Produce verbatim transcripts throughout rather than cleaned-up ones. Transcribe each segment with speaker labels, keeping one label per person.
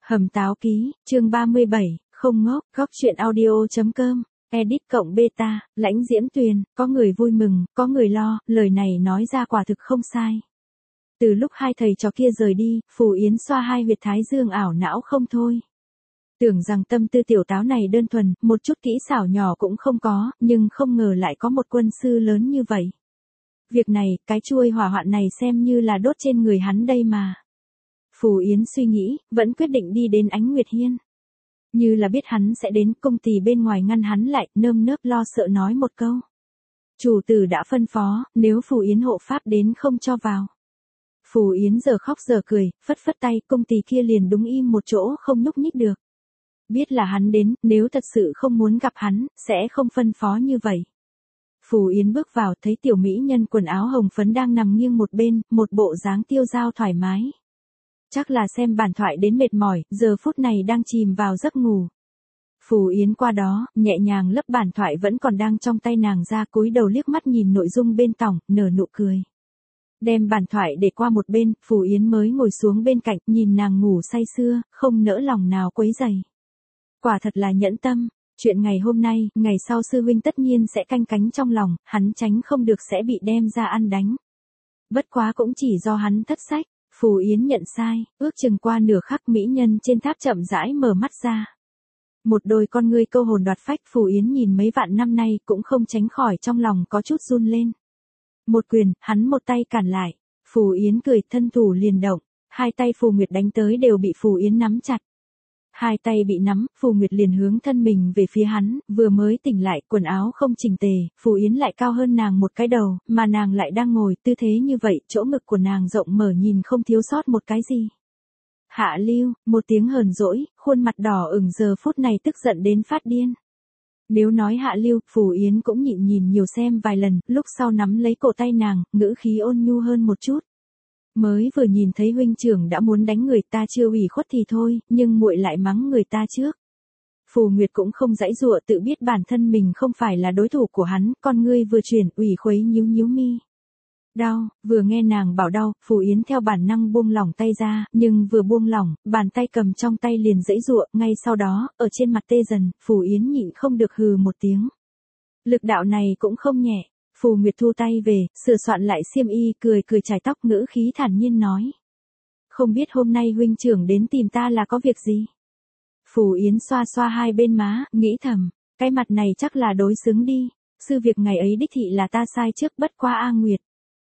Speaker 1: Hầm Táo Ký, chương ba mươi bảy, không ngốc, góc chuyện audio.com, edit cộng beta, Lãnh Diễm Tuyền, có người vui mừng, có người lo, lời này nói ra quả thực không sai. Từ lúc hai thầy trò kia rời đi, Phù Yến xoa hai huyệt thái dương ảo não không thôi. Tưởng rằng tâm tư tiểu táo này đơn thuần, một chút kỹ xảo nhỏ cũng không có, nhưng không ngờ lại có một quân sư lớn như vậy. Việc này, cái chuôi hỏa hoạn này xem như là đốt trên người hắn đây mà. Phù Yến suy nghĩ, vẫn quyết định đi đến Ánh Nguyệt Hiên. Như là biết hắn sẽ đến, công tỳ bên ngoài ngăn hắn lại, nơm nớp lo sợ nói một câu. Chủ tử đã phân phó, nếu Phù Yến hộ pháp đến không cho vào. Phù Yến giờ khóc giờ cười, phất phất tay, công tỳ kia liền đúng im một chỗ không nhúc nhích được. Biết là hắn đến, nếu thật sự không muốn gặp hắn, sẽ không phân phó như vậy. Phù Yến bước vào thấy tiểu mỹ nhân quần áo hồng phấn đang nằm nghiêng một bên, một bộ dáng tiêu dao thoải mái. Chắc là xem bản thoại đến mệt mỏi, giờ phút này đang chìm vào giấc ngủ. Phù Yến qua đó, nhẹ nhàng lấp bản thoại vẫn còn đang trong tay nàng ra, cúi đầu liếc mắt nhìn nội dung bên tỏng, nở nụ cười. Đem bản thoại để qua một bên, Phù Yến mới ngồi xuống bên cạnh, nhìn nàng ngủ say sưa, không nỡ lòng nào quấy rầy. Quả thật là nhẫn tâm, chuyện ngày hôm nay, ngày sau sư huynh tất nhiên sẽ canh cánh trong lòng, hắn tránh không được sẽ bị đem ra ăn đánh. Bất quá cũng chỉ do hắn thất sách. Phù Yến nhận sai, ước chừng qua nửa khắc mỹ nhân trên tháp chậm rãi mở mắt ra. Một đôi con ngươi câu hồn đoạt phách, Phù Yến nhìn mấy vạn năm nay cũng không tránh khỏi trong lòng có chút run lên. Một quyền, hắn một tay cản lại. Phù Yến cười, thân thủ liền động, hai tay Phù Nguyệt đánh tới đều bị Phù Yến nắm chặt. Hai tay bị nắm, Phù Nguyệt liền hướng thân mình về phía hắn, vừa mới tỉnh lại, quần áo không chỉnh tề, Phù Yến lại cao hơn nàng một cái đầu, mà nàng lại đang ngồi, tư thế như vậy, chỗ ngực của nàng rộng mở nhìn không thiếu sót một cái gì. Hạ Lưu, một tiếng hờn dỗi, khuôn mặt đỏ ửng giờ phút này tức giận đến phát điên. Nếu nói Hạ Lưu, Phù Yến cũng nhịn nhìn nhiều xem vài lần, lúc sau nắm lấy cổ tay nàng, ngữ khí ôn nhu hơn một chút. Mới vừa nhìn thấy huynh trưởng đã muốn đánh người ta chưa ủy khuất thì thôi, nhưng muội lại mắng người ta trước. Phù Nguyệt cũng không giãy giụa, tự biết bản thân mình không phải là đối thủ của hắn, con ngươi vừa chuyển, ủy khuấy nhíu nhíu mi. Đau, vừa nghe nàng bảo đau, Phù Yến theo bản năng buông lỏng tay ra, nhưng vừa buông lỏng, bàn tay cầm trong tay liền giãy giụa, ngay sau đó, ở trên mặt tê dần, Phù Yến nhịn không được hừ một tiếng. Lực đạo này cũng không nhẹ. Phù Nguyệt thu tay về, sửa soạn lại xiêm y, cười cười chải tóc, ngữ khí thản nhiên nói. Không biết hôm nay huynh trưởng đến tìm ta là có việc gì? Phù Yến xoa xoa hai bên má, nghĩ thầm, cái mặt này chắc là đối xứng đi, sư việc ngày ấy đích thị là ta sai trước, bất qua A Nguyệt.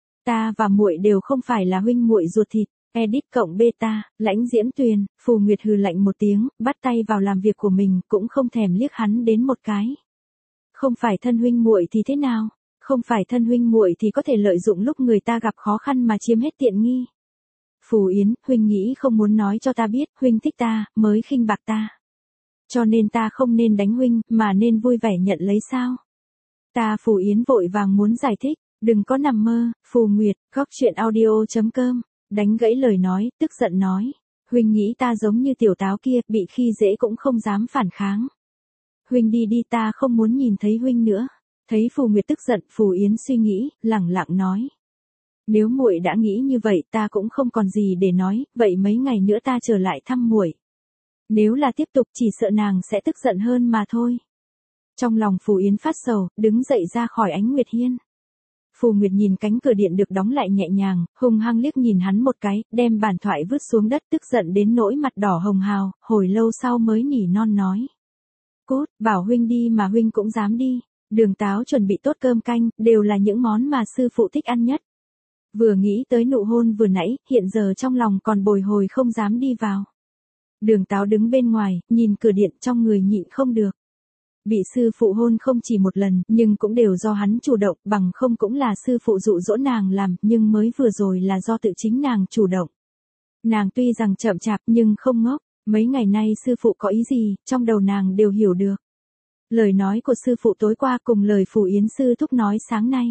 Speaker 1: Ta và muội đều không phải là huynh muội ruột thịt, edit cộng beta, Lãnh Diễm Tuyền, Phù Nguyệt hừ lạnh một tiếng, bắt tay vào làm việc của mình, cũng không thèm liếc hắn đến một cái. Không phải thân huynh muội thì thế nào? Không phải thân huynh muội thì có thể lợi dụng lúc người ta gặp khó khăn mà chiếm hết tiện nghi. Phù Yến, huynh nghĩ không muốn nói cho ta biết, huynh thích ta, mới khinh bạc ta. Cho nên ta không nên đánh huynh, mà nên vui vẻ nhận lấy sao? Ta Phù Yến vội vàng muốn giải thích, đừng có nằm mơ, Phù Nguyệt, góc chuyện audio.com, đánh gãy lời nói, tức giận nói. Huynh nghĩ ta giống như tiểu táo kia, bị khi dễ cũng không dám phản kháng. Huynh đi đi, ta không muốn nhìn thấy huynh nữa. Thấy Phù Nguyệt tức giận, Phù Yến suy nghĩ, lẳng lặng nói. Nếu muội đã nghĩ như vậy ta cũng không còn gì để nói, vậy mấy ngày nữa ta trở lại thăm muội. Nếu là tiếp tục chỉ sợ nàng sẽ tức giận hơn mà thôi. Trong lòng Phù Yến phát sầu, đứng dậy ra khỏi Ánh Nguyệt Hiên. Phù Nguyệt nhìn cánh cửa điện được đóng lại nhẹ nhàng, hung hăng liếc nhìn hắn một cái, đem bản thoại vứt xuống đất, tức giận đến nỗi mặt đỏ hồng hào, hồi lâu sau mới nỉ non nói. Cốt, bảo huynh đi mà huynh cũng dám đi. Đường táo chuẩn bị tốt cơm canh, đều là những món mà sư phụ thích ăn nhất. Vừa nghĩ tới nụ hôn vừa nãy, hiện giờ trong lòng còn bồi hồi không dám đi vào. Đường táo đứng bên ngoài, nhìn cửa điện trong người nhịn không được. Bị sư phụ hôn không chỉ một lần, nhưng cũng đều do hắn chủ động, bằng không cũng là sư phụ dụ dỗ nàng làm, nhưng mới vừa rồi là do tự chính nàng chủ động. Nàng tuy rằng chậm chạp nhưng không ngốc, mấy ngày nay sư phụ có ý gì, trong đầu nàng đều hiểu được. Lời nói của sư phụ tối qua cùng lời Phù Yến sư thúc nói sáng nay.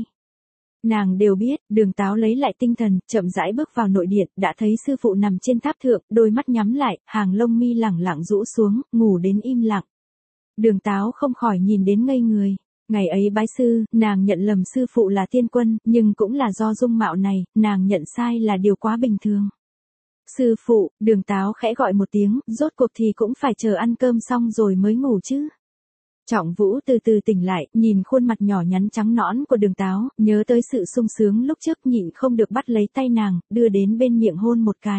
Speaker 1: Nàng đều biết, đường táo lấy lại tinh thần, chậm rãi bước vào nội điện, đã thấy sư phụ nằm trên tháp thượng, đôi mắt nhắm lại, hàng lông mi lẳng lặng rũ xuống, ngủ đến im lặng. Đường táo không khỏi nhìn đến ngây người. Ngày ấy bái sư, nàng nhận lầm sư phụ là tiên quân, nhưng cũng là do dung mạo này, nàng nhận sai là điều quá bình thường. Sư phụ, Đường Táo khẽ gọi một tiếng, rốt cuộc thì cũng phải chờ ăn cơm xong rồi mới ngủ chứ. Trọng Vũ từ từ tỉnh lại, nhìn khuôn mặt nhỏ nhắn trắng nõn của Đường Táo, nhớ tới sự sung sướng lúc trước nhịn không được bắt lấy tay nàng, đưa đến bên miệng hôn một cái.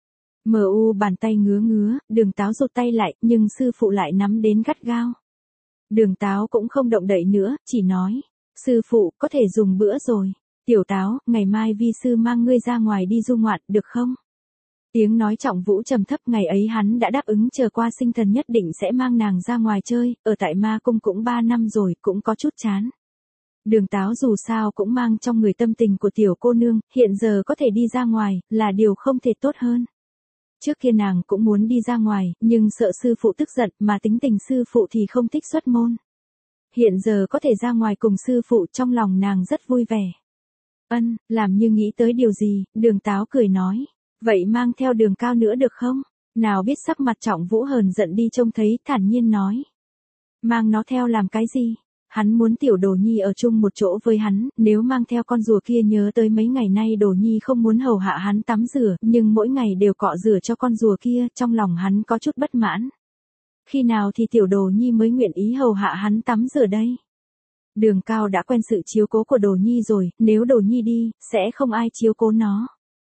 Speaker 1: Mờ u bàn tay ngứa ngứa, Đường Táo rụt tay lại, nhưng sư phụ lại nắm đến gắt gao. Đường Táo cũng không động đậy nữa, chỉ nói, sư phụ, có thể dùng bữa rồi. Tiểu Táo, ngày mai vi sư mang ngươi ra ngoài đi du ngoạn, được không? Tiếng nói Trọng Vũ trầm thấp, ngày ấy hắn đã đáp ứng chờ qua sinh thần nhất định sẽ mang nàng ra ngoài chơi, ở tại ma cung cũng ba năm rồi, cũng có chút chán. Đường Táo dù sao cũng mang trong người tâm tình của tiểu cô nương, hiện giờ có thể đi ra ngoài, là điều không thể tốt hơn. Trước kia nàng cũng muốn đi ra ngoài, nhưng sợ sư phụ tức giận, mà tính tình sư phụ thì không thích xuất môn. Hiện giờ có thể ra ngoài cùng sư phụ, trong lòng nàng rất vui vẻ. Ân, làm như nghĩ tới điều gì, Đường Táo cười nói. Vậy mang theo Đường Cao nữa được không? Nào biết sắc mặt Trọng Vũ hờn giận đi trông thấy, thản nhiên nói. Mang nó theo làm cái gì? Hắn muốn tiểu Đồ Nhi ở chung một chỗ với hắn, nếu mang theo con rùa kia nhớ tới mấy ngày nay Đồ Nhi không muốn hầu hạ hắn tắm rửa, nhưng mỗi ngày đều cọ rửa cho con rùa kia, trong lòng hắn có chút bất mãn. Khi nào thì tiểu Đồ Nhi mới nguyện ý hầu hạ hắn tắm rửa đây? Đường Cao đã quen sự chiếu cố của Đồ Nhi rồi, nếu Đồ Nhi đi, sẽ không ai chiếu cố nó.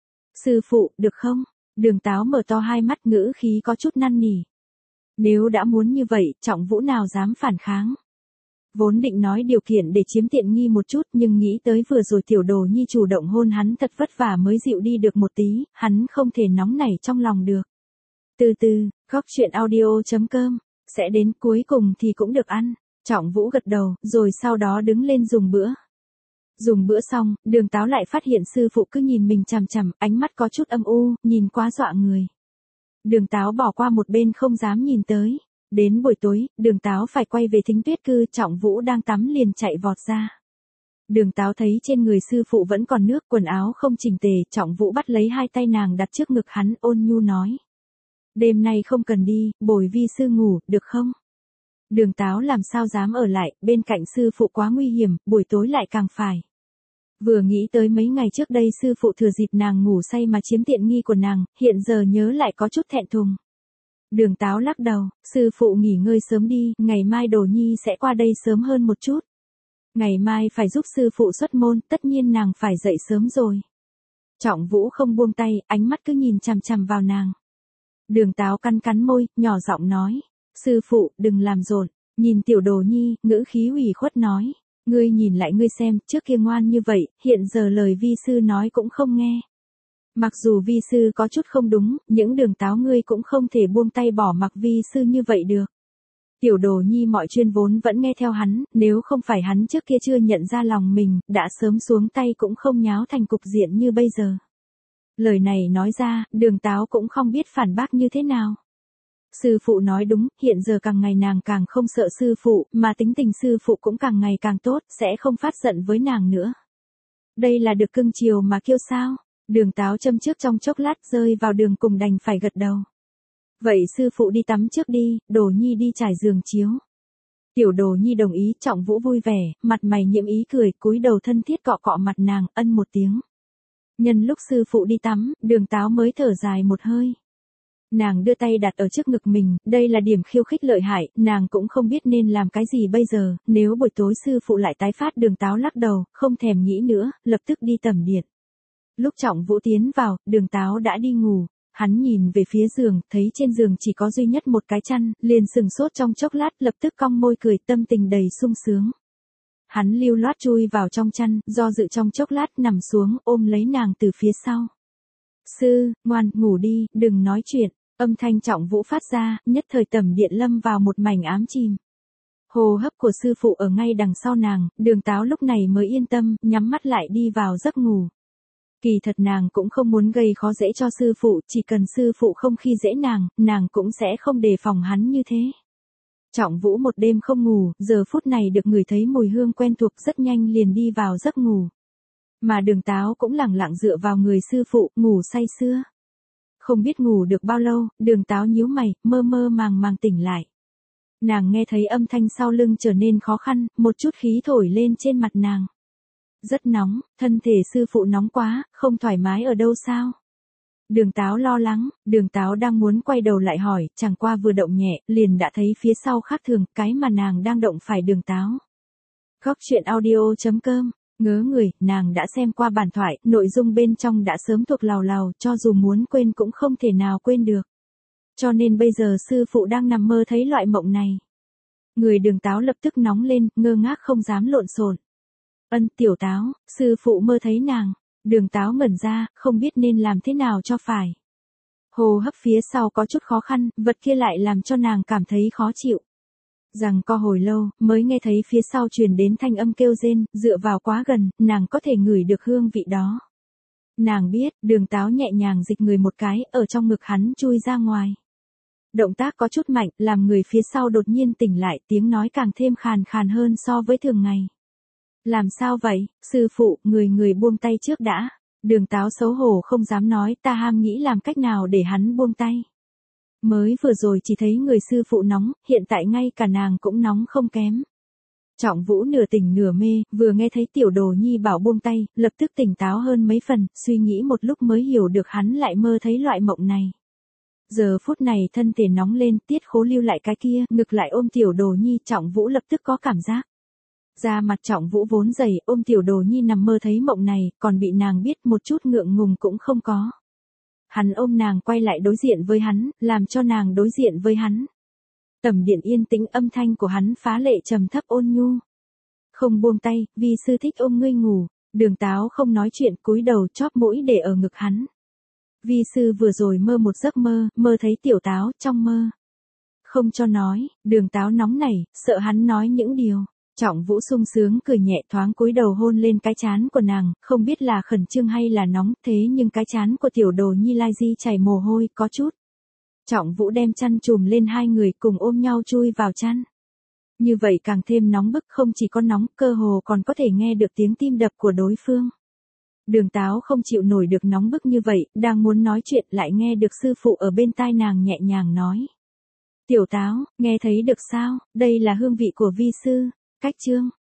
Speaker 1: Sư phụ, được không? Đường Táo mở to hai mắt, ngữ khí có chút năn nỉ. Nếu đã muốn như vậy, Trọng Vũ nào dám phản kháng. Vốn định nói điều kiện để chiếm tiện nghi một chút, nhưng nghĩ tới vừa rồi tiểu Đồ Nhi chủ động hôn hắn thật vất vả mới dịu đi được một tí, hắn không thể nóng nảy trong lòng được. Từ từ, góc truyện audio chấm com, sẽ đến cuối cùng thì cũng được ăn. Trọng Vũ gật đầu, rồi sau đó đứng lên dùng bữa. Dùng bữa xong, Đường Táo lại phát hiện sư phụ cứ nhìn mình chằm chằm, ánh mắt có chút âm u, nhìn quá dọa người. Đường Táo bỏ qua một bên không dám nhìn tới. Đến buổi tối, Đường Táo phải quay về Thính Tuyết Cư, Trọng Vũ đang tắm liền chạy vọt ra. Đường Táo thấy trên người sư phụ vẫn còn nước, quần áo không chỉnh tề, Trọng Vũ bắt lấy hai tay nàng đặt trước ngực hắn, ôn nhu nói. Đêm nay không cần đi, bồi vi sư ngủ, được không? Đường Táo làm sao dám ở lại, bên cạnh sư phụ quá nguy hiểm, buổi tối lại càng phải. Vừa nghĩ tới mấy ngày trước đây sư phụ thừa dịp nàng ngủ say mà chiếm tiện nghi của nàng, hiện giờ nhớ lại có chút thẹn thùng. Đường Táo lắc đầu, sư phụ nghỉ ngơi sớm đi, ngày mai Đồ Nhi sẽ qua đây sớm hơn một chút. Ngày mai phải giúp sư phụ xuất môn, tất nhiên nàng phải dậy sớm rồi. Trọng Vũ không buông tay, ánh mắt cứ nhìn chằm chằm vào nàng. Đường Táo cắn cắn môi, nhỏ giọng nói, sư phụ, đừng làm rộn, nhìn tiểu Đồ Nhi, ngữ khí ủy khuất nói. Ngươi nhìn lại ngươi xem, trước kia ngoan như vậy, hiện giờ lời vi sư nói cũng không nghe. Mặc dù vi sư có chút không đúng, những Đường Táo ngươi cũng không thể buông tay bỏ mặc vi sư như vậy được. Tiểu Đồ Nhi mọi chuyên vốn vẫn nghe theo hắn, nếu không phải hắn trước kia chưa nhận ra lòng mình, đã sớm xuống tay cũng không nháo thành cục diện như bây giờ. Lời này nói ra, Đường Táo cũng không biết phản bác như thế nào. Sư phụ nói đúng, hiện giờ càng ngày nàng càng không sợ sư phụ, mà tính tình sư phụ cũng càng ngày càng tốt, sẽ không phát giận với nàng nữa. Đây là được cưng chiều mà kêu sao? Đường Táo châm trước trong chốc lát rơi vào đường cùng đành phải gật đầu. Vậy sư phụ đi tắm trước đi, Đồ Nhi đi trải giường chiếu. Tiểu Đồ Nhi đồng ý, Trọng Vũ vui vẻ, mặt mày nhiễm ý cười, cúi đầu thân thiết cọ cọ mặt nàng, ân một tiếng. Nhân lúc sư phụ đi tắm, Đường Táo mới thở dài một hơi. Nàng đưa tay đặt ở trước ngực mình, đây là điểm khiêu khích lợi hại, nàng cũng không biết nên làm cái gì bây giờ, nếu buổi tối sư phụ lại tái phát. Đường Táo lắc đầu, không thèm nghĩ nữa, lập tức đi tầm điện. Lúc Trọng Vũ tiến vào, Đường Táo đã đi ngủ, hắn nhìn về phía giường, thấy trên giường chỉ có duy nhất một cái chăn, liền sừng sốt trong chốc lát, lập tức cong môi cười, tâm tình đầy sung sướng. Hắn lưu loát chui vào trong chăn, do dự trong chốc lát nằm xuống, ôm lấy nàng từ phía sau. Sư, ngoan, ngủ đi, đừng nói chuyện. Âm thanh Trọng Vũ phát ra, nhất thời tầm điện lâm vào một mảnh ám chìm. Hô hấp của sư phụ ở ngay đằng sau nàng, Đường Táo lúc này mới yên tâm, nhắm mắt lại đi vào giấc ngủ. Kỳ thật nàng cũng không muốn gây khó dễ cho sư phụ, chỉ cần sư phụ không khi dễ nàng, nàng cũng sẽ không đề phòng hắn như thế. Trọng Vũ một đêm không ngủ, giờ phút này được ngửi thấy mùi hương quen thuộc rất nhanh liền đi vào giấc ngủ. Mà Đường Táo cũng lẳng lặng dựa vào người sư phụ, ngủ say sưa. Không biết ngủ được bao lâu, Đường Táo nhíu mày, mơ mơ màng màng tỉnh lại. Nàng nghe thấy âm thanh sau lưng trở nên khó khăn, một chút khí thổi lên trên mặt nàng. Rất nóng, thân thể sư phụ nóng quá, không thoải mái ở đâu sao? Đường Táo lo lắng, Đường Táo đang muốn quay đầu lại hỏi, chẳng qua vừa động nhẹ, liền đã thấy phía sau khác thường, cái mà nàng đang động phải Đường Táo. Góc truyện audio.com, ngớ người, nàng đã xem qua bản thoại, nội dung bên trong đã sớm thuộc lào lào, cho dù muốn quên cũng không thể nào quên được. Cho nên bây giờ sư phụ đang nằm mơ thấy loại mộng này. Người Đường Táo lập tức nóng lên, ngơ ngác không dám lộn xộn. Ân, tiểu Táo, sư phụ mơ thấy nàng. Đường Táo ngẩn ra, không biết nên làm thế nào cho phải. Hô hấp phía sau có chút khó khăn, vật kia lại làm cho nàng cảm thấy khó chịu. Rằng co hồi lâu, mới nghe thấy phía sau truyền đến thanh âm kêu rên, dựa vào quá gần, nàng có thể ngửi được hương vị đó. Nàng biết, Đường Táo nhẹ nhàng dịch người một cái, ở trong ngực hắn chui ra ngoài. Động tác có chút mạnh, làm người phía sau đột nhiên tỉnh lại, tiếng nói càng thêm khàn khàn hơn so với thường ngày. Làm sao vậy, sư phụ, người người buông tay trước đã. Đường Táo xấu hổ không dám nói, ta ham nghĩ làm cách nào để hắn buông tay. Mới vừa rồi chỉ thấy người sư phụ nóng, hiện tại ngay cả nàng cũng nóng không kém. Trọng Vũ nửa tỉnh nửa mê, vừa nghe thấy tiểu đồ nhi bảo buông tay, lập tức tỉnh táo hơn mấy phần, suy nghĩ một lúc mới hiểu được hắn lại mơ thấy loại mộng này. Giờ phút này thân thể nóng lên, Tiết Khố lưu lại cái kia, ngực lại ôm tiểu đồ nhi, Trọng Vũ lập tức có cảm giác. Da mặt Trọng Vũ vốn dày, ôm tiểu đồ nhi nằm mơ thấy mộng này, còn bị nàng biết một chút ngượng ngùng cũng không có. Hắn ôm nàng quay lại đối diện với hắn, làm cho nàng đối diện với hắn. Tầm điện yên tĩnh, âm thanh của hắn phá lệ trầm thấp ôn nhu. Không buông tay, vi sư thích ôm ngươi ngủ. Đường Táo không nói chuyện, cúi đầu chóp mũi để ở ngực hắn. Vi sư vừa rồi mơ một giấc mơ, mơ thấy tiểu Táo, trong mơ. Không cho nói, Đường Táo nóng nảy, sợ hắn nói những điều. Trọng Vũ sung sướng cười nhẹ, thoáng cúi đầu hôn lên cái trán của nàng, không biết là khẩn trương hay là nóng, thế nhưng cái trán của tiểu đồ nhi lai di chảy mồ hôi, có chút. Trọng Vũ đem chăn trùm lên hai người cùng ôm nhau chui vào chăn. Như vậy càng thêm nóng bức, không chỉ có nóng, cơ hồ còn có thể nghe được tiếng tim đập của đối phương. Đường Táo không chịu nổi được nóng bức như vậy, đang muốn nói chuyện lại nghe được sư phụ ở bên tai nàng nhẹ nhàng nói. Tiểu Táo, nghe thấy được sao, đây là hương vị của vi sư. Cách chương